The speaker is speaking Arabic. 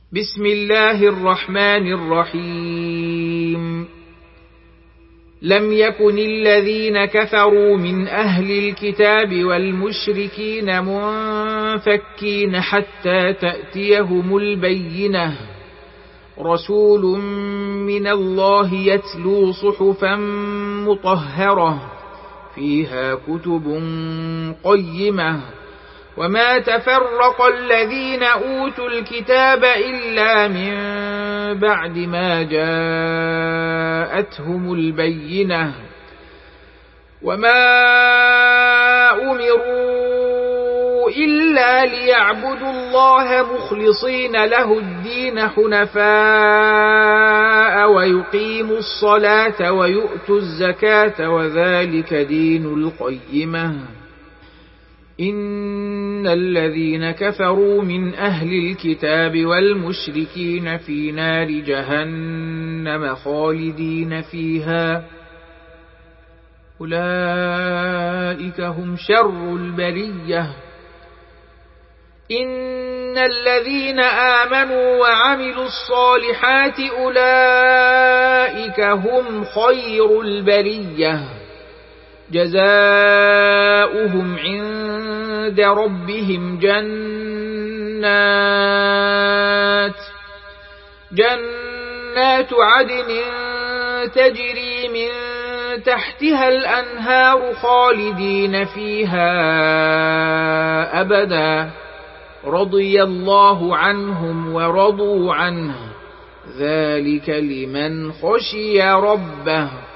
بسم الله الرحمن الرحيم. لم يكن الذين كفروا من أهل الكتاب والمشركين منفكين حتى تأتيهم البينة، رسول من الله يتلو صحفا مطهرة فيها كتب قيمة، وما تفرق الذين أوتوا الكتاب إلا من بعد ما جاءتهم البينة، وما أمروا إلا ليعبدوا الله مخلصين له الدين حنفاء ويقيموا الصلاة ويؤتوا الزكاة وذلك دين القيمة. إن الذين كفروا من أهل الكتاب والمشركين في نار جهنم خالدين فيها، أولئك هم شر البرية. إن الذين آمنوا وعملوا الصالحات أولئك هم خير البرية، جزاؤهم عند ربهم جنات عدن تجري من تحتها الأنهار خالدين فيها أبدا، رضي الله عنهم ورضوا عنه، ذلك لمن خشي ربه.